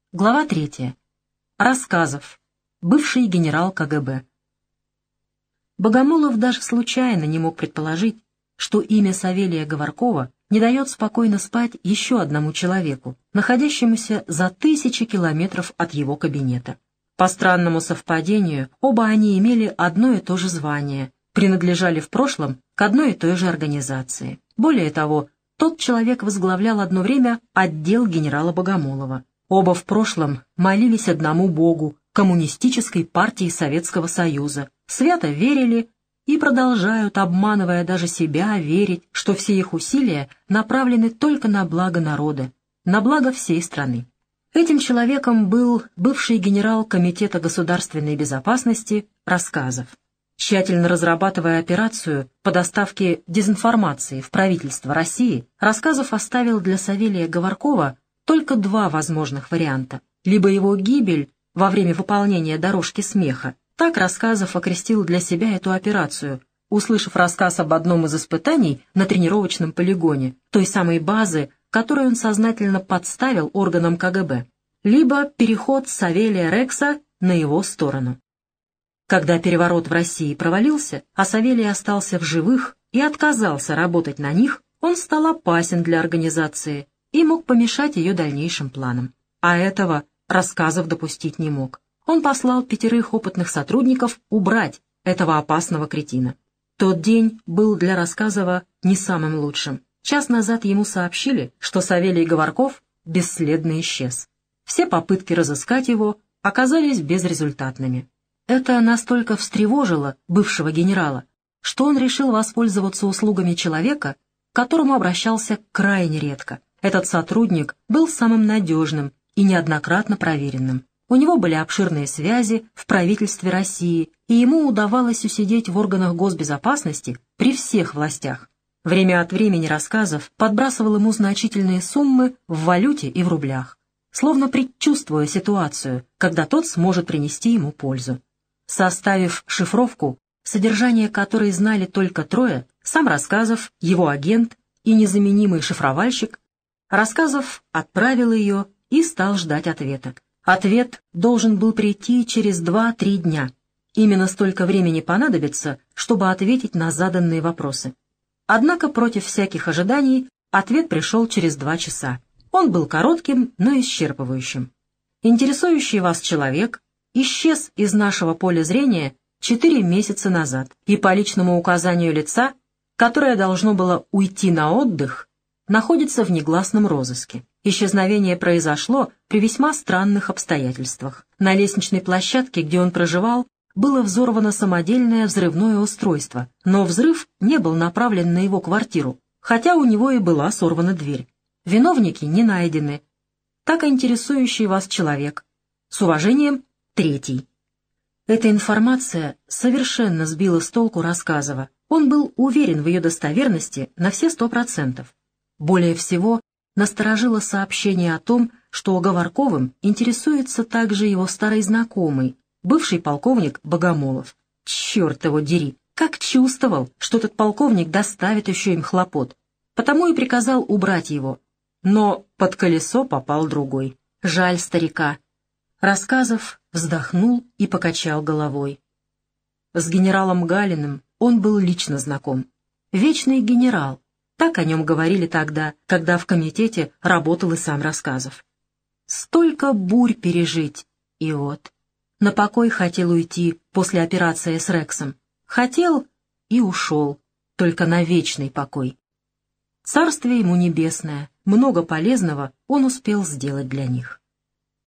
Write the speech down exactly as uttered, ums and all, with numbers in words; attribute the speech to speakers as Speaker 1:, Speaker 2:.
Speaker 1: Глава третья. Рассказов. Бывший генерал ка гэ бэ. Богомолов даже случайно не мог предположить, что имя Савелия Говоркова не дает спокойно спать еще одному человеку, находящемуся за тысячи километров от его кабинета. По странному совпадению, оба они имели одно и то же звание, принадлежали в прошлом к одной и той же организации. Более того, тот человек возглавлял одно время отдел генерала Богомолова. Оба в прошлом молились одному Богу, коммунистической партии Советского Союза, свято верили и продолжают, обманывая даже себя, верить, что все их усилия направлены только на благо народа, на благо всей страны. Этим человеком был бывший генерал Комитета государственной безопасности Рассказов. Тщательно разрабатывая операцию по доставке дезинформации в правительство России, Рассказов оставил для Савелия Говоркова только два возможных варианта. Либо его гибель во время выполнения «Дорожки смеха». Так Рассказов окрестил для себя эту операцию, услышав рассказ об одном из испытаний на тренировочном полигоне, той самой базы, которую он сознательно подставил органам ка гэ бэ. Либо переход Савелия Рекса на его сторону. Когда переворот в России провалился, а Савелий остался в живых и отказался работать на них, он стал опасен для организации и мог помешать ее дальнейшим планам. А этого Рассказов допустить не мог. Он послал пятерых опытных сотрудников убрать этого опасного кретина. Тот день был для Рассказова не самым лучшим. Час назад ему сообщили, что Савелий Говорков бесследно исчез. Все попытки разыскать его оказались безрезультатными. Это настолько встревожило бывшего генерала, что он решил воспользоваться услугами человека, к которому обращался крайне редко. Этот сотрудник был самым надежным и неоднократно проверенным. У него были обширные связи в правительстве России, и ему удавалось усидеть в органах госбезопасности при всех властях. Время от времени Рассказов подбрасывал ему значительные суммы в валюте и в рублях, словно предчувствуя ситуацию, когда тот сможет принести ему пользу. Составив шифровку, содержание которой знали только трое, сам Рассказов, его агент и незаменимый шифровальщик, Рассказов отправил ее и стал ждать ответа. Ответ должен был прийти через два-три дня. Именно столько времени понадобится, чтобы ответить на заданные вопросы. Однако против всяких ожиданий ответ пришел через два часа. Он был коротким, но исчерпывающим. Интересующий вас человек исчез из нашего поля зрения четыре месяца назад, и по личному указанию лица, которое должно было уйти на отдых, находится в негласном розыске. Исчезновение произошло при весьма странных обстоятельствах. На лестничной площадке, где он проживал, было взорвано самодельное взрывное устройство, но взрыв не был направлен на его квартиру, хотя у него и была сорвана дверь. Виновники не найдены. Так интересующий вас человек. С уважением, третий. Эта информация совершенно сбила с толку Рассказова. Он был уверен в ее достоверности на все сто процентов. Более всего насторожило сообщение о том, что Говорковым интересуется также его старый знакомый, бывший полковник Богомолов. Черт его дери! Как чувствовал, что этот полковник доставит еще им хлопот. Потому и приказал убрать его. Но под колесо попал другой. Жаль старика. Рассказов вздохнул и покачал головой. С генералом Галиным он был лично знаком. Вечный генерал. Так о нем говорили тогда, когда в комитете работал и сам Рассказов. Столько бурь пережить, и вот. На покой хотел уйти после операции с Рексом. Хотел и ушел, только на вечный покой. Царствие ему небесное, много полезного он успел сделать для них.